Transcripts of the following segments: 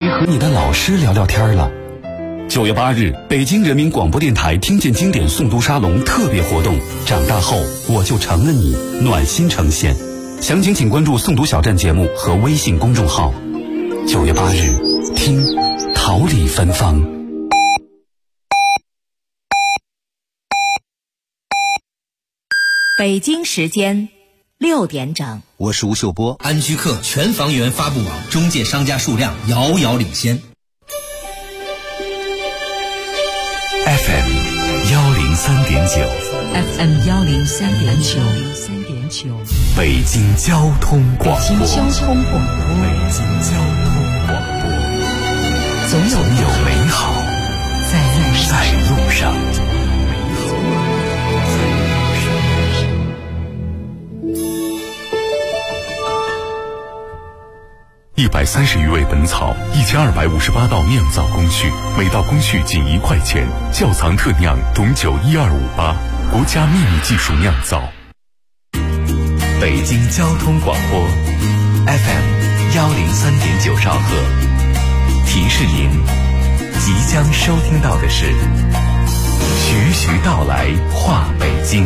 和你的老师聊聊天了。9月8日，北京人民广播电台听见经典诵读沙龙特别活动，长大后我就成了你，暖心呈现。详情请关注诵读小站节目和微信公众号。9月8日，听桃李芬芳。 北京时间6点整， 我是吴秀波。安居客全房源发布网中介商家数量遥遥领先。 FM 103.9 FM 103.9， 北京交通广播。 北京交通广播，总有美好在路上。130余味本草，1258道酿造工序，每道工序仅1块钱。窖藏特酿董酒12588，国家秘密技术酿造。北京交通广播 FM 103.9兆赫，提示您即将收听到的是徐徐道来话北京。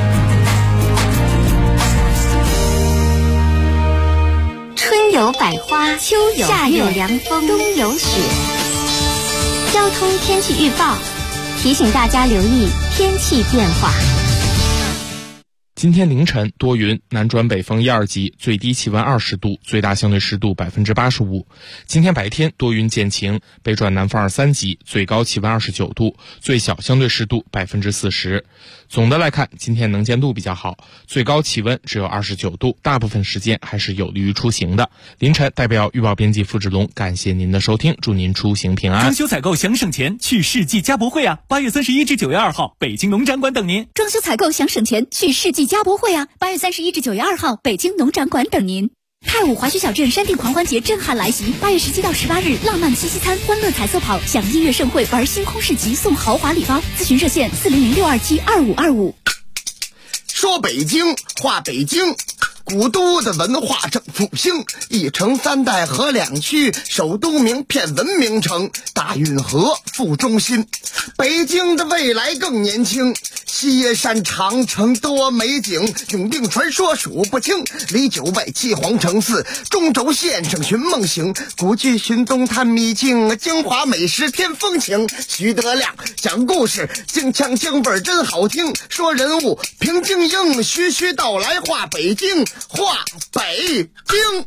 春有百花，秋有夏有凉风，冬有雪。交通天气预报提醒大家留意天气变化。 今天凌晨多云，南转北风1、2级，最低气温20度，最大相对湿度85%。今天白天多云见晴，北转南风2、3级，最高气温29度，最小相对湿度40%。总的来看，今天能见度比较好，最高气温只有29度，大部分时间还是有利于出行的。凌晨代表预报编辑付志龙，感谢您的收听，祝您出行平安。 装修采购想省钱，去世纪家博会啊！8月31至9月2号，北京农展馆等您。 装修采购想省钱，去世纪家博会啊！8月31至9月2号，北京农展馆等您。泰武滑雪小镇山地狂欢节震撼来袭，8月17到18日，浪漫七夕餐，欢乐彩色跑，享音乐盛会，玩星空市集，送豪华礼包。咨询热线400-627-2525。 说北京话北京，古都的文化正复兴，一城3代河2区，首都名片文明城，大运河副中心。北京的未来更年轻，西山长城多美景，永定传说数不清，里9外7皇城4，中轴线上寻梦行，古剧寻踪探秘境，京华美食添风情。徐德亮讲故事，京腔京味真好听，说人物平京英，徐徐道来话北京，话北京。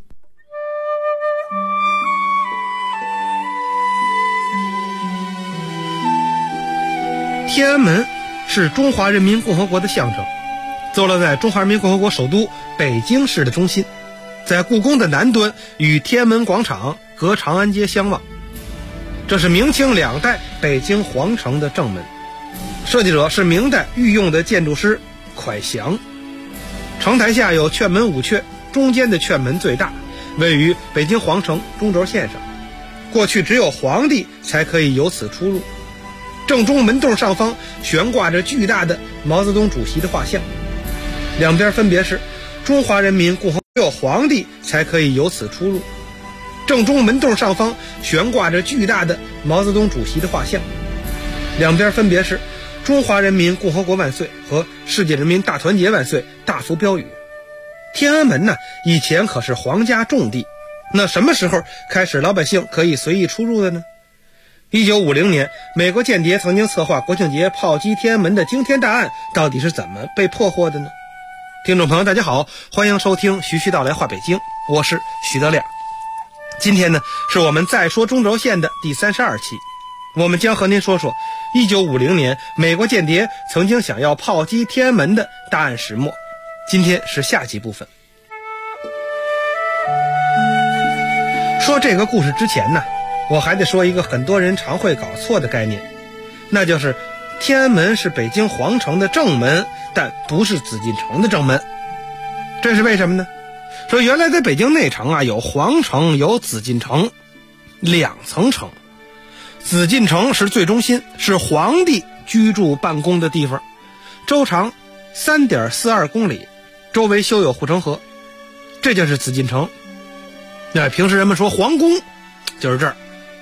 天安门是中华人民共和国的象征，坐落在中华人民共和国首都北京市的中心，在故宫的南端与天安门广场隔长安街相望。这是明清2代北京皇城的正门，设计者是明代御用的建筑师蒯祥。城台下有券门5阙，中间的券门最大，位于北京皇城中轴线上，过去只有皇帝才可以由此出入。正中门洞上方悬挂着巨大的毛泽东主席的画像，两边分别是中华人民共和国，只有皇帝才可以由此出入。正中门洞上方悬挂着巨大的毛泽东主席的画像，两边分别是中华人民共和国万岁和世界人民大团结万岁大幅标语。天安门呢，以前可是皇家重地，那什么时候开始老百姓可以随意出入的呢？1950年，美国间谍曾经策划国庆节炮击天安门的惊天大案，到底是怎么被破获的呢？听众朋友大家好，欢迎收听徐徐道来话北京，我是徐德亮。今天呢，是我们再说中轴线的第32期，我们将和您说说1950年美国间谍曾经想要炮击天安门的大案始末。今天是下集部分。说这个故事之前呢，我还得说一个很多人常会搞错的概念，那就是天安门是北京皇城的正门，但不是紫禁城的正门。这是为什么呢？说原来在北京内城啊，有皇城有紫禁城，2层城。紫禁城是最中心，是皇帝居住办公的地方，周长 3.42 公里，周围修有护城河，这就是紫禁城。那平时人们说皇宫就是这儿，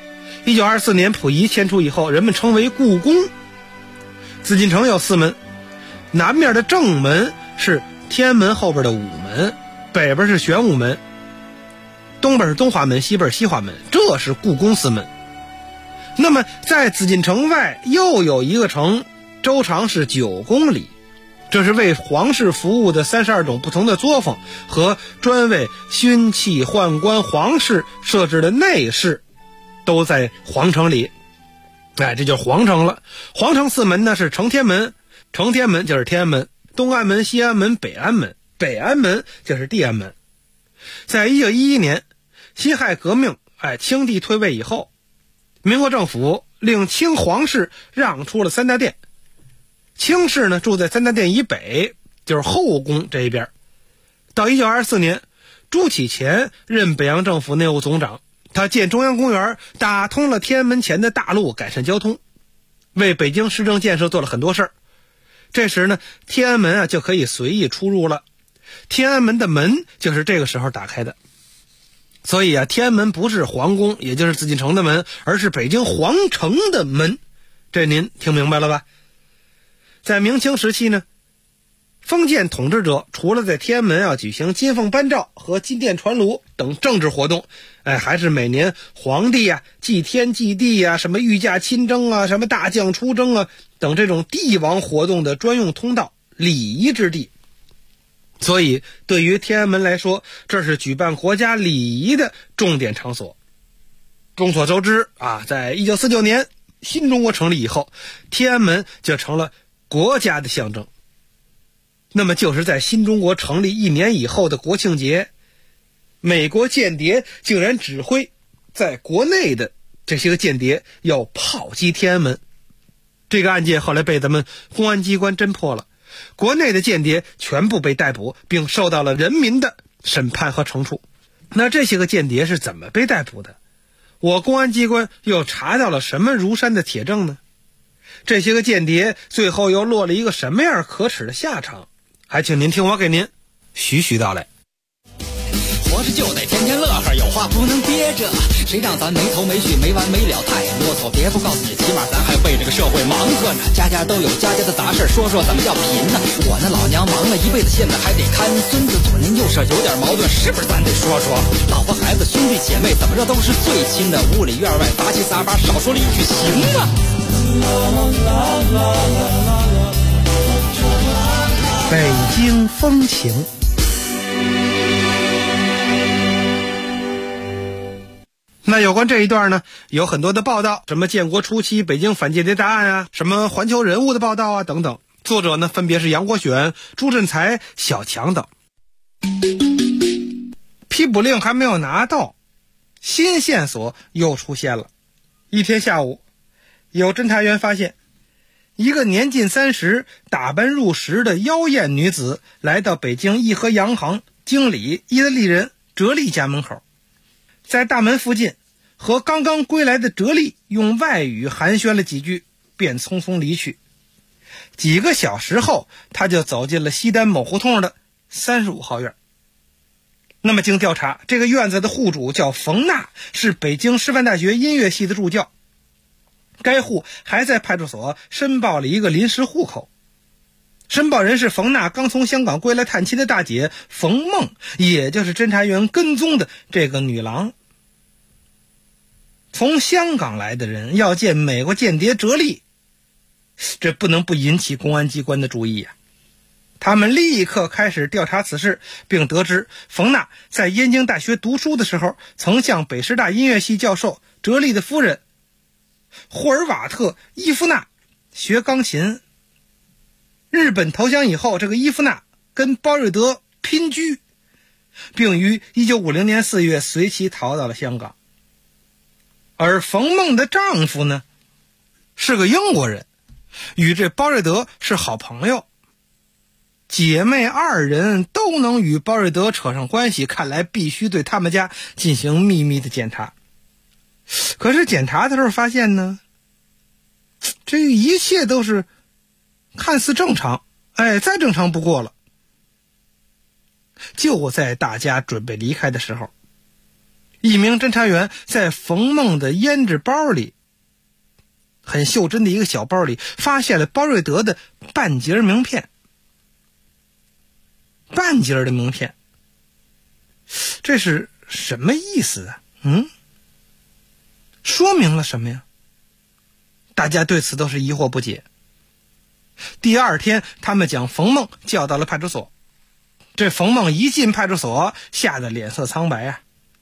1924年溥仪迁出以后，人们称为故宫。紫禁城有4门，南面的正门是天安门后边的午门，北边是玄武门，东边是东华门，西边是西华门，这是故宫4门。那么在紫禁城外又有一个城，周长是9公里，这是为皇室服务的32种不同的作坊和专为勋戚宦官皇室设置的内侍，都在皇城里。这就是皇城了。皇城4门呢是承天门，承天门就是天安门，东安门、西安门、北安门，北安门就是地安门。在1911年辛亥革命，清帝退位以后，民国政府令清皇室让出了3大殿，清氏呢住在3大殿以北，就是后宫这一边。到1924年，朱启潜任北洋政府内务总长，他建中央公园，打通了天安门前的大路，改善交通，为北京市政建设做了很多事儿。这时呢，天安门就可以随意出入了。天安门的门就是这个时候打开的。所以天安门不是皇宫，也就是紫禁城的门，而是北京皇城的门。这您听明白了吧？在明清时期呢，封建统治者除了在天安门举行金凤颁诏和金殿传炉等政治活动，还是每年皇帝祭天祭地什么御驾亲征什么大将出征等这种帝王活动的专用通道，礼仪之地。所以对于天安门来说，这是举办国家礼仪的重点场所。众所周知在1949年新中国成立以后，天安门就成了国家的象征。那么就是在新中国成立1年以后的国庆节，美国间谍竟然指挥在国内的这些个间谍要炮击天安门。这个案件后来被咱们公安机关侦破了，国内的间谍全部被逮捕，并受到了人民的审判和惩处。那这些个间谍是怎么被逮捕的？我公安机关又查到了什么如山的铁证呢？这些个间谍最后又落了一个什么样可耻的下场？还请您听我给您徐徐道来。 活着就得天天乐呵，有话不能憋着，谁让咱没头没绪没完没了太啰嗦，别不告诉你，起码咱还为这个社会忙活呢。家家都有家家的杂事，说说怎么叫贫呢？我那老娘忙了一辈子，现在还得看孙子，左邻右舍有点矛盾，是不是咱得说说？老婆孩子兄弟姐妹怎么着都是最亲的，屋里院外杂七杂八，少说了一句行吗？ 北京风情。那有关这一段呢，有很多的报道，什么建国初期北京反间谍大案什么环球人物的报道等等。作者呢分别是杨国选、朱振才、小强等。批捕令还没有拿到，新线索又出现了。一天下午，有侦查员发现一个年近30、打扮入时的妖艳女子来到北京义和洋行经理意大利人哲利家门口，在大门附近和刚刚归来的哲利用外语寒暄了几句，便匆匆离去。几个小时后，他就走进了西单某胡同的35号院。那么经调查，这个院子的户主叫冯娜，是北京师范大学音乐系的助教。该户还在派出所申报了一个临时户口。申报人是冯娜刚从香港归来探亲的大姐冯梦，也就是侦查员跟踪的这个女郎。从香港来的人要见美国间谍哲利，这不能不引起公安机关的注意他们立刻开始调查此事，并得知冯娜在燕京大学读书的时候，曾向北师大音乐系教授哲利的夫人霍尔瓦特·伊夫娜学钢琴。日本投降以后，这个伊夫娜跟包瑞德姘居，并于1950年4月随其逃到了香港。而冯梦的丈夫呢，是个英国人，与这包瑞德是好朋友。姐妹二人都能与包瑞德扯上关系，看来必须对他们家进行秘密的检查。可是检查的时候发现呢，这一切都是看似正常，再正常不过了。就在大家准备离开的时候， 一名侦查员在冯梦的胭脂包里，很袖珍的一个小包里，发现了包瑞德的半截名片。半截的名片，这是什么意思啊？说明了什么呀？大家对此都是疑惑不解。第二天，他们将冯梦叫到了派出所。这冯梦一进派出所，吓得脸色苍白啊！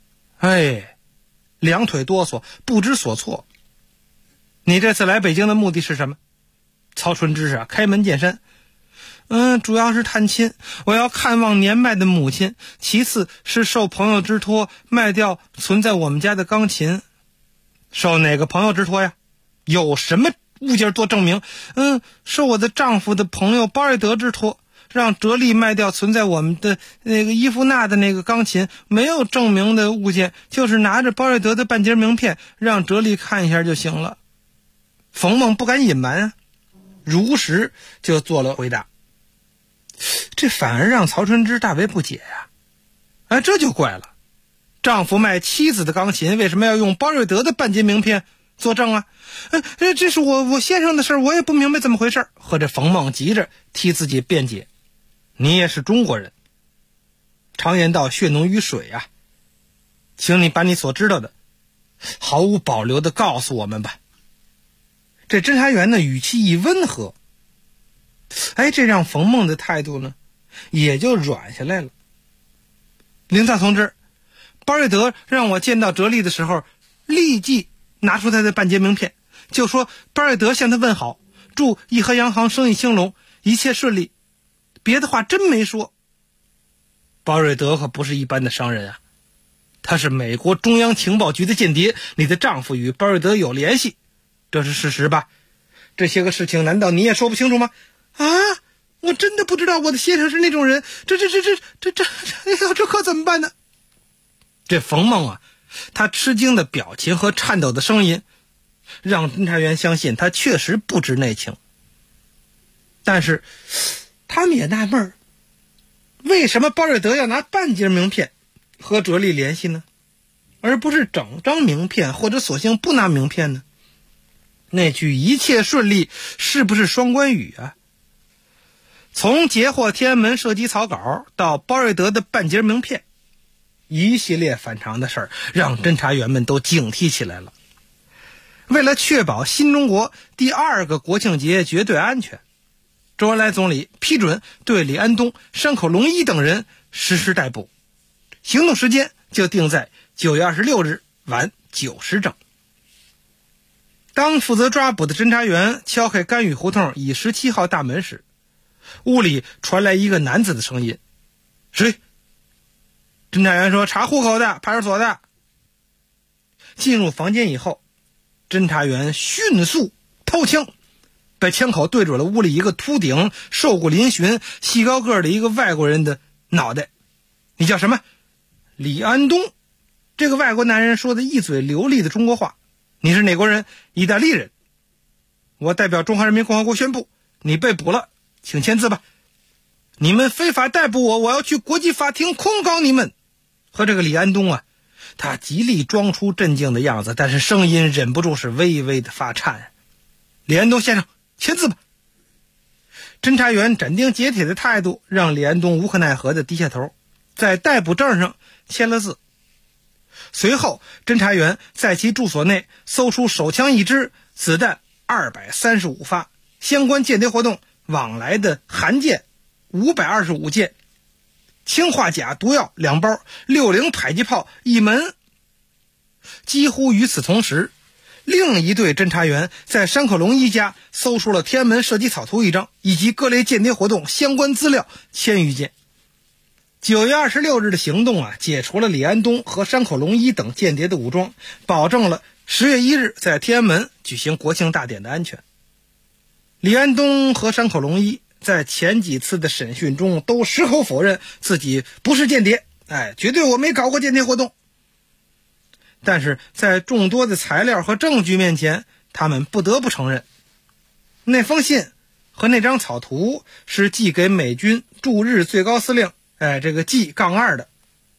两腿哆嗦，不知所措。你这次来北京的目的是什么？曹春芝啊，开门见山。主要是探亲，我要看望年迈的母亲，其次是受朋友之托卖掉存在我们家的钢琴。受哪个朋友之托呀？有什么物件做证明？受我的丈夫的朋友包瑞德之托，让哲利卖掉存在我们的那个伊芙娜的那个钢琴。没有证明的物件，就是拿着包瑞德的半截名片让哲利看一下就行了。冯梦不敢隐瞒啊，如实就做了回答。这反而让曹春芝大为不解呀！这就怪了，丈夫卖妻子的钢琴，为什么要用包瑞德的半截名片作证啊？这是我先生的事，我也不明白怎么回事。和这冯梦急着替自己辩解，你也是中国人，常言道血浓于水啊，请你把你所知道的毫无保留地告诉我们吧。这侦查员的语气一温和，这让冯梦的态度呢也就软下来了。领导同志，包瑞德让我见到哲利的时候，立即拿出他的半截名片，就说包瑞德向他问好，祝义和洋行生意兴隆，一切顺利，别的话真没说。包瑞德可不是一般的商人啊，他是美国中央情报局的间谍，你的丈夫与包瑞德有联系，这是事实吧？这些个事情难道你也说不清楚吗？我真的不知道我的先生是那种人，这可怎么办呢？这冯梦啊，他吃惊的表情和颤抖的声音，让侦查员相信他确实不知内情。但是他们也纳闷，为什么包瑞德要拿半截名片和哲利联系呢，而不是整张名片，或者索性不拿名片呢？那句一切顺利是不是双关语啊？从截获天安门射击草稿到包瑞德的半截名片，一系列反常的事儿让侦查员们都警惕起来了。为了确保新中国第2个国庆节绝对安全，周恩来总理批准对李安东、山口龙一等人实施逮捕，行动时间就定在9月26日晚9时整。当负责抓捕的侦查员敲开甘雨胡同乙17号大门时，屋里传来一个男子的声音：谁？侦查员说：查户口的，派出所的。进入房间以后，侦查员迅速掏枪，把枪口对准了屋里一个秃顶、瘦骨嶙峋、细高个的一个外国人的脑袋。你叫什么？李安东。这个外国男人说的一嘴流利的中国话。你是哪国人？意大利人。我代表中华人民共和国宣布，你被捕了，请签字吧。你们非法逮捕我，我要去国际法庭控告你们。和这个李安东啊，他极力装出镇静的样子，但是声音忍不住是微微的发颤。李安东先生，签字吧。侦查员斩钉截铁的态度让李安东无可奈何的低下头，在逮捕证上签了字。随后侦查员在其住所内搜出手枪1支，子弹235发，相关间谍活动往来的函件525件，氰化钾毒药2包，60迫击炮1门。几乎与此同时，另一队侦查员在山口龙一家搜出了天安门射击草图1张，以及各类间谍活动相关资料1000余件。9月26日的行动啊，解除了李安东和山口龙一等间谍的武装，保证了10月1日在天安门举行国庆大典的安全。李安东和山口龙一在前几次的审讯中都矢口否认自己不是间谍，绝对我没搞过间谍活动。但是在众多的材料和证据面前，他们不得不承认，那封信和那张草图是寄给美军驻日最高司令这个G-2的。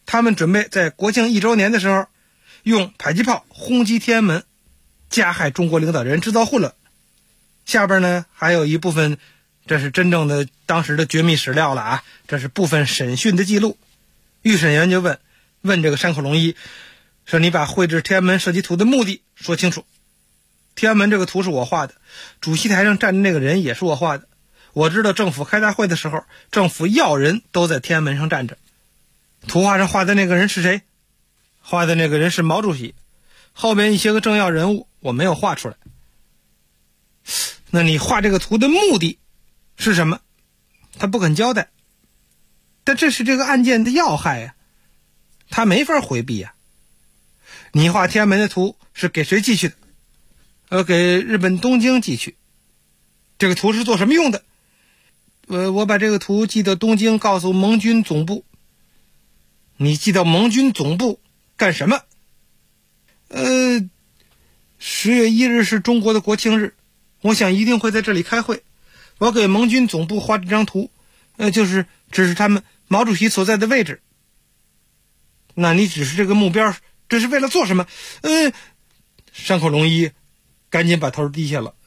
他们准备在国庆1周年的时候用迫击炮轰击天安门，加害中国领导人，制造混乱。下边呢还有一部分，这是真正的当时的绝密史料了啊，这是部分审讯的记录。预审员就问这个山口龙一说，你把绘制天安门射击图的目的说清楚。天安门这个图是我画的，主席台上站着那个人也是我画的。我知道政府开大会的时候，政府要人都在天安门上站着。图画上画的那个人是谁？画的那个人是毛主席，后面一些个政要人物我没有画出来。那你画这个图的目的是什么？他不肯交代。但这是这个案件的要害呀，他没法回避呀。你画天安门的图是给谁寄去的？给日本东京寄去。这个图是做什么用的？我把这个图寄到东京，告诉盟军总部。你寄到盟军总部干什么？10月1日是中国的国庆日，我想一定会在这里开会。我给盟军总部画这张图，就是指示他们毛主席所在的位置。那你指示这个目标，这是为了做什么？山口龙一赶紧把头低下了。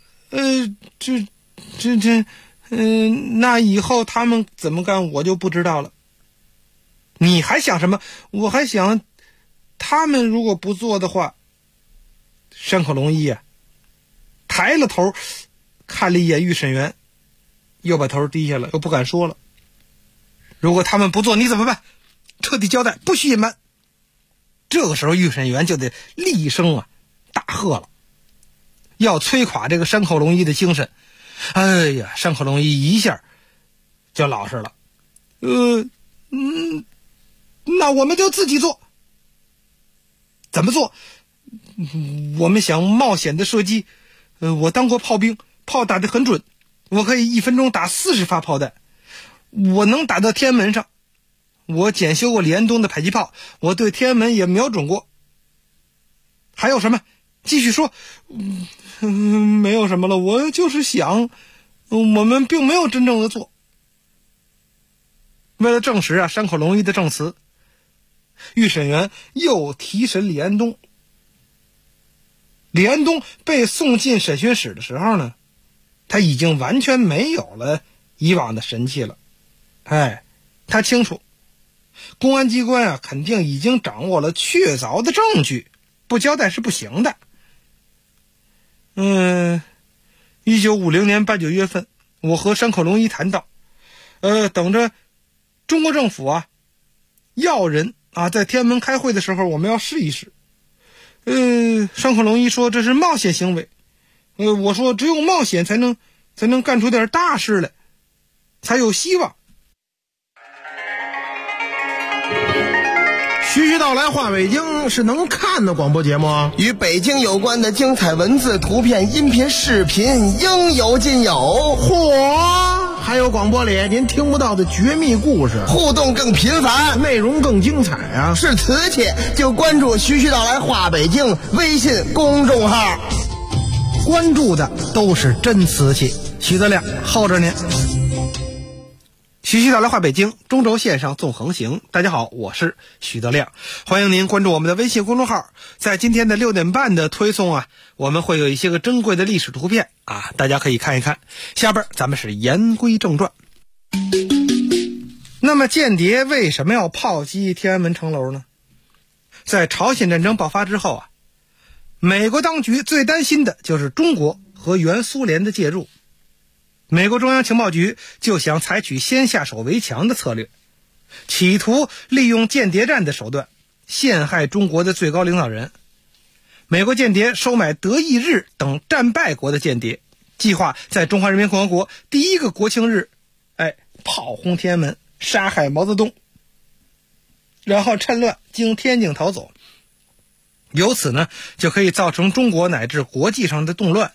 那以后他们怎么干我就不知道了。你还想什么？我还想他们如果不做的话。山口龙一抬了头看了一眼预审员，又把头低下了，又不敢说了。如果他们不做你怎么办？彻底交代，不许隐瞒。这个时候预审员就得厉声大喝了，要摧垮这个山口龙一的精神。哎呀，山口龙一一下就老实了。那我们就自己做。怎么做？我们想冒险的射击。我当过炮兵，炮打得很准，我可以1分钟打40发炮弹，我能打到天安门上。我检修过李安东的迫击炮，我对天安门也瞄准过。还有什么？继续说。没有什么了，我就是想，我们并没有真正的做。为了证实山口龙一的证词，预审员又提审李安东。李安东被送进审讯室的时候呢，他已经完全没有了以往的神气了。他清楚公安机关肯定已经掌握了确凿的证据，不交代是不行的。1950年8、9月份，我和山口龙一谈到，等着中国政府要人在天安门开会的时候，我们要试一试。山口龙一说这是冒险行为。我说只有冒险才能干出点大事来，才有希望。 徐徐道来话北京是能看的广播节目， 与北京有关的精彩文字、图片、音频、视频应有尽有。 嚯！还有广播里您听不到的绝密故事， 互动更频繁， 内容更精彩是瓷器就关注徐徐道来话北京微信公众号， 关注的都是真瓷器。徐德亮候着您。 徐徐道来话北京，中轴线上纵横行。大家好，我是徐德亮，欢迎您关注我们的微信公众号。在今天的6点半的推送我们会有一些个珍贵的历史图片大家可以看一看。下边咱们是言归正传。那么间谍为什么要炮击天安门城楼呢？在朝鲜战争爆发之后美国当局最担心的就是中国和原苏联的介入。美国中央情报局就想采取先下手为强的策略，企图利用间谍战的手段陷害中国的最高领导人。美国间谍收买德意日等战败国的间谍，计划在中华人民共和国第一个国庆日炮轰天安门，杀害毛泽东，然后趁乱经天津逃走，由此呢就可以造成中国乃至国际上的动乱。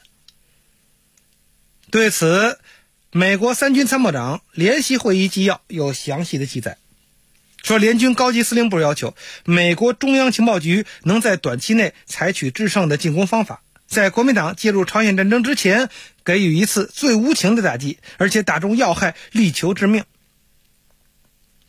对此，美国3军参谋长联席会议纪要有详细的记载，说联军高级司令部要求美国中央情报局能在短期内采取制胜的进攻方法，在国民党介入朝鲜战争之前给予一次最无情的打击，而且打中要害，力求致命。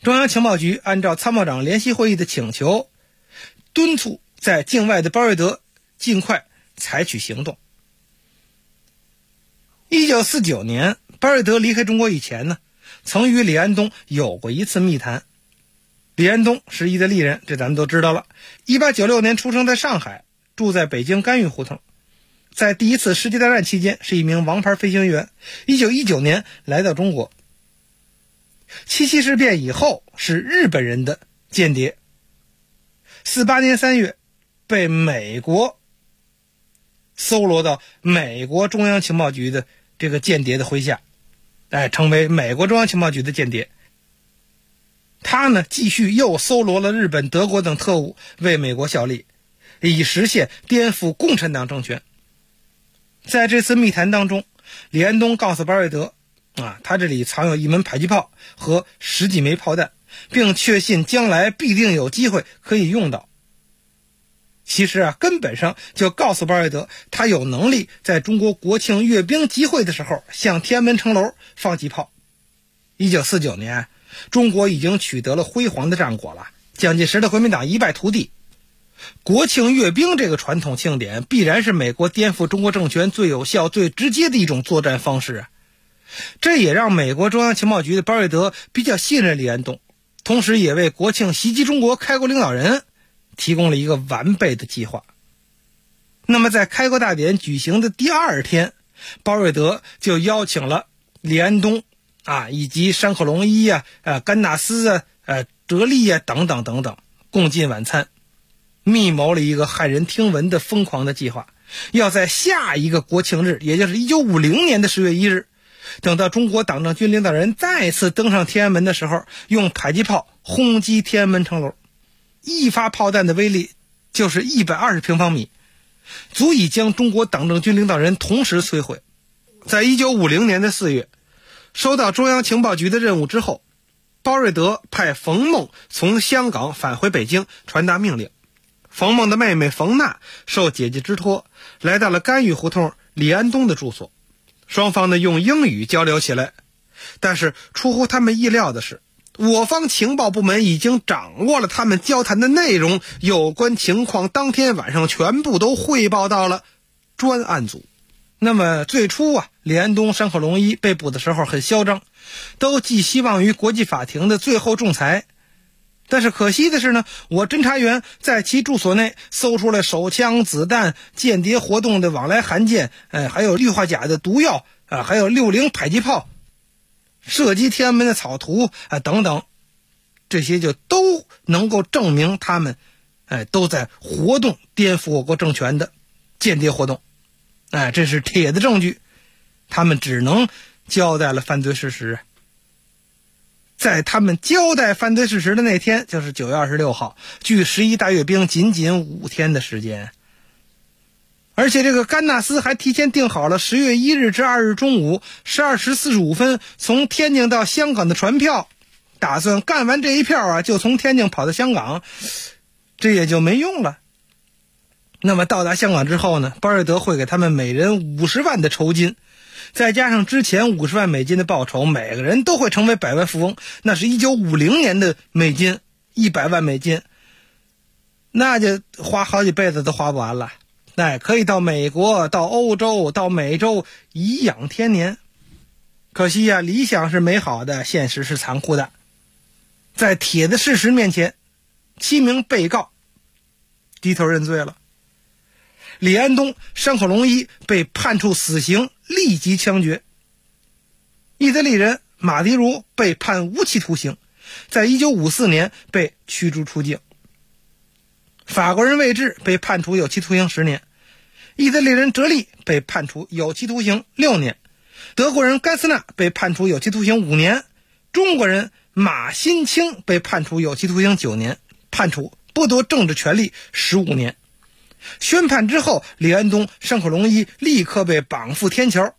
中央情报局按照参谋长联席会议的请求，敦促在境外的巴瑞德尽快采取行动。1949年，巴瑞德离开中国以前呢，曾与李安东有过一次密谈。李安东是意大利人，这咱们都知道了。1896年出生在上海，住在北京甘玉胡同。在第一次世界大战期间是一名王牌飞行员。1919年来到中国。七七事变以后是日本人的间谍。48年3月被美国搜罗到美国中央情报局的这个间谍的麾下，成为美国中央情报局的间谍。他呢，继续又搜罗了日本、德国等特务，为美国效力，以实现颠覆共产党政权。在这次密谈当中，李安东告诉巴瑞德，他这里藏有一门迫击炮和10几枚炮弹，并确信将来必定有机会可以用到。其实根本上就告诉巴瑞德，他有能力在中国国庆阅兵集会的时候向天安门城楼放击炮。1949年，中国已经取得了辉煌的战果了，蒋介石的国民党一败涂地。国庆阅兵这个传统庆典必然是美国颠覆中国政权最有效、最直接的一种作战方式。这也让美国中央情报局的巴瑞德比较信任李安东，同时也为国庆袭击中国开国领导人提供了一个完备的计划。那么在开国大典举行的第2天，巴瑞德就邀请了李安东以及山口龙一甘纳斯哲利等等等等共进晚餐，密谋了一个骇人听闻的疯狂的计划，要在下一个国庆日，也就是1950年的10月1日，等到中国党政军领导人再次登上天安门的时候，用迫击炮轰击天安门城楼。一发炮弹的威力就是120平方米，足以将中国党政军领导人同时摧毁。在1950年的4月，收到中央情报局的任务之后，巴瑞德派冯梦从香港返回北京传达命令。冯梦的妹妹冯娜受姐姐之托，来到了甘玉胡同李安东的住所。双方呢用英语交流起来，但是出乎他们意料的是，我方情报部门已经掌握了他们交谈的内容，有关情况当天晚上全部都汇报到了专案组。那么最初李安东、山口龙一被捕的时候很嚣张，都寄希望于国际法庭的最后仲裁。但是可惜的是呢，我侦查员在其住所内搜出了手枪、子弹、间谍活动的往来函件，还有氯化钾的毒药，还有60迫击炮、射击天安门的草图等等，这些就都能够证明他们都在活动颠覆我国政权的间谍活动。这是铁的证据，他们只能交代了犯罪事实。在他们交代犯罪事实的那天，就是9月26号，距11大阅兵仅仅5天的时间。而且这个甘纳斯还提前订好了10月1日至2日中午12时45分从天津到香港的船票，打算干完这一票就从天津跑到香港，这也就没用了。那么到达香港之后呢，巴瑞德会给他们每人50万的酬金，再加上之前50万美金的报酬，每个人都会成为百万富翁。那是1950年的美金，100万美金，那就花好几辈子都花不完了。可以到美国、到欧洲、到美洲颐养天年。可惜理想是美好的，现实是残酷的。在铁的事实面前，7名被告低头认罪了。李安东、山口龙一被判处死刑，立即枪决。意大利人马迪茹被判无期徒刑，在1954年被驱逐出境。法国人魏志被判处有期徒刑10年，意大利人哲利被判处有期徒刑6年，德国人甘斯纳被判处有期徒刑5年，中国人马新清被判处有期徒刑9年，判处剥夺政治权利15年。宣判之后，李安东、山口龙一立刻被绑赴天桥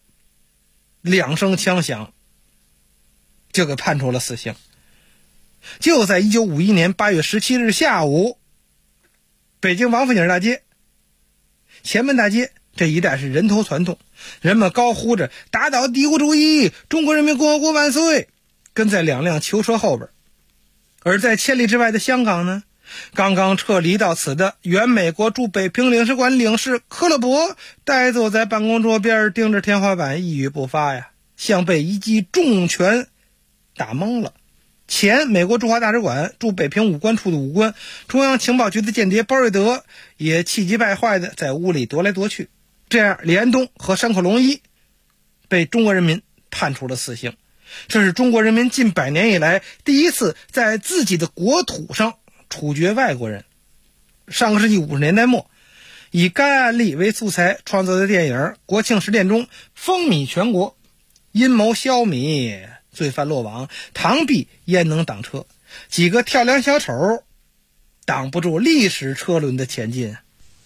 ，2声枪响就给判处了死刑。就在1951年8月17日下午，北京王府井大街、前门大街这一带是人头攒动，人们高呼着打倒帝国主义，中国人民共和国万岁，跟在2辆囚车后边。 而在千里之外的香港呢，刚刚撤离到此的原美国驻北平领事馆领事科勒伯呆坐在办公桌边盯着天花板一语不发呀，像被一记重拳打懵了。前美国驻华大使馆驻北平武官处的武官，中央情报局的间谍包瑞德也气急败坏的在屋里踱来踱去。这样李安东和山口龙一被中国人民判处了死刑，这是中国人民近100年以来第一次在自己的国土上处决外国人。上个世纪50年代末，以该案例为素材创作的电影《国庆时电》中风靡全国，阴谋消弭，罪犯落网，螳臂焉能挡车？几个跳梁小丑挡不住历史车轮的前进。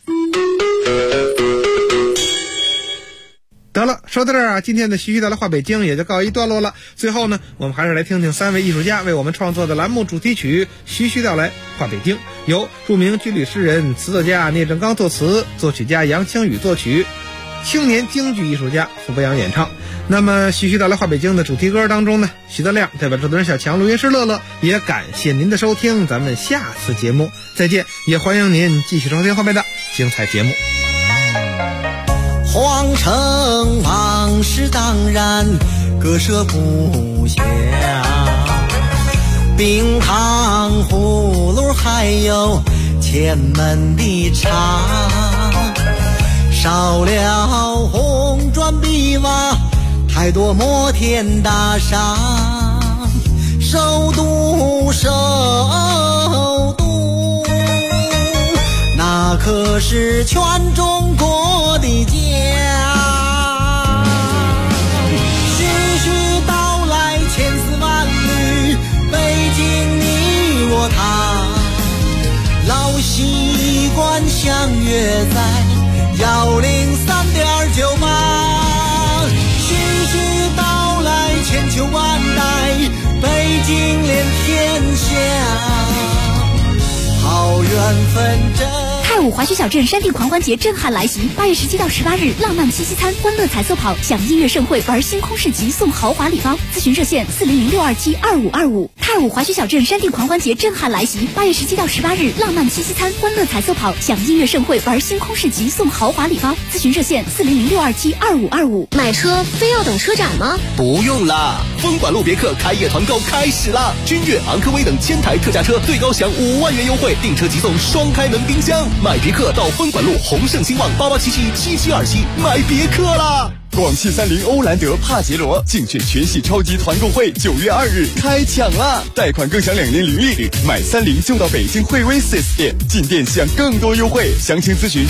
得了，说到这儿啊，今天的徐徐道来话北京也就告一段落了。最后呢，我们还是来听听3位艺术家为我们创作的栏目主题曲《徐徐道来话北京》，由著名军旅诗人、词作家聂正刚作词，作曲家杨清宇作曲，青年京剧艺术家傅博洋演唱。那么徐徐道来话北京的主题歌当中呢，徐德亮代表制作人小强、录音师乐乐，也感谢您的收听，咱们下次节目再见，也欢迎您继续收听后面的精彩节目。 皇城往事当然割舍不下，冰糖葫芦还有前门的茶，少了红砖碧瓦，太多摩天大厦，首都那可是全中国的家。徐徐道来千丝万缕，北京你我他，老习惯相约在103.98。徐徐道来千秋万代，北京连天下，好缘分真。 太武华胥小镇山地狂欢节震撼来袭，8月17到18日，浪漫七夕餐、欢乐彩色跑、享音乐盛会，玩星空市集送豪华礼包。咨询热线400-627-2525。太武华胥小镇山地狂欢节震撼来袭，8月17到18日，浪漫七夕餐、欢乐彩色跑、享音乐盛会，玩星空市集送豪华礼包。咨询热线400-627-2525。 买车非要等车展吗？ 不用啦，丰管路别克开业团购开始啦！君越、昂科威等1000台特价车最高享5万元优惠，订车即送双开门冰箱。买别克到丰管路宏盛兴旺88777727买别克啦！ 广汽30欧蓝德帕杰罗竞选全系超级团购会9月2日开抢啦！贷款更享2年零利率，买30就到北京惠威 4S 店，进店享更多优惠。详情咨询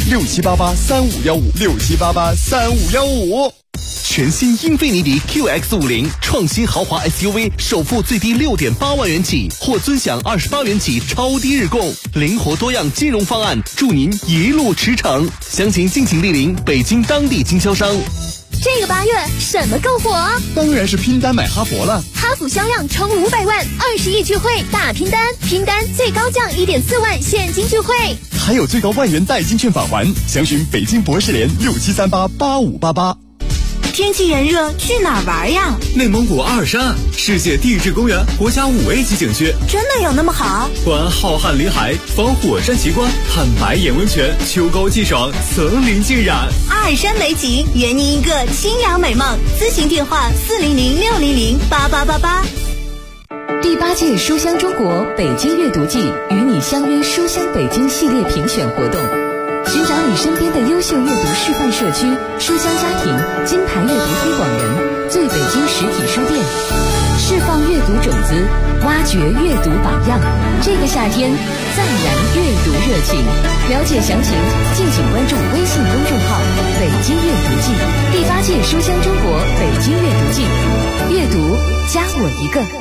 67883515，67883515。 全新英菲尼迪 QX50 创新豪华 SUV， 首付最低6.8万元起，或尊享28元起超低日供，灵活多样金融方案，助您一路驰骋。详情敬请莅临北京当地经销商。 这个8月什么够火？ 当然是拼单买哈佛了。 哈弗销量冲500万，20亿聚会大拼单，拼单最高降1.4万现金聚会， 还有最高万元代金券返还。详询北京博士联67388588。 天气炎热，去哪儿玩呀？ 内蒙古阿尔山世界地质公园国家5A 级景区， 真的有那么好？ 观浩瀚林海，访火山奇观，探白眼温泉，秋高气爽，层林尽染。 阿尔山美景，圆你一个清凉美梦。咨询电话400-600-8888。 第8届书香中国北京阅读季与你相约书香北京系列评选活动，寻找你身边的优秀阅读示范社区、书香家庭、金牌阅读推广人、最北京实体书店，释放阅读种子，挖掘阅读榜样。这个夏天再燃阅读热情。了解详情，敬请关注微信公众号“北京阅读季”。第8届书香中国北京阅读季，阅读加我一个。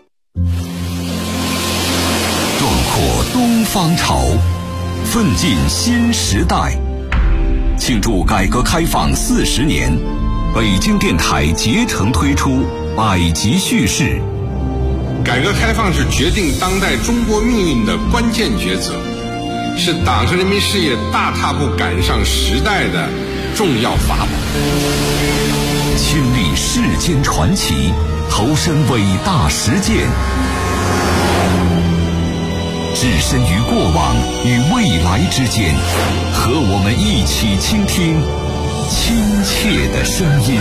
壮阔东方潮，奋进新时代。庆祝改革开放40年，北京电台竭诚推出百集叙事。 改革开放是决定当代中国命运的关键抉择，是党和人民事业大踏步赶上时代的重要法宝。 亲历世间传奇，投身伟大实践。 置身于过往与未来之间，和我们一起倾听亲切的声音。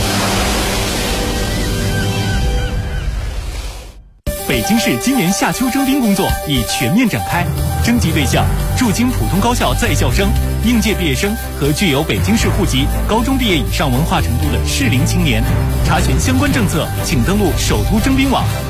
北京市今年夏秋征兵工作已全面展开，征集对象驻京普通高校在校生、应届毕业生和具有北京市户籍、高中毕业以上文化程度的适龄青年。查询相关政策，请登录首都征兵网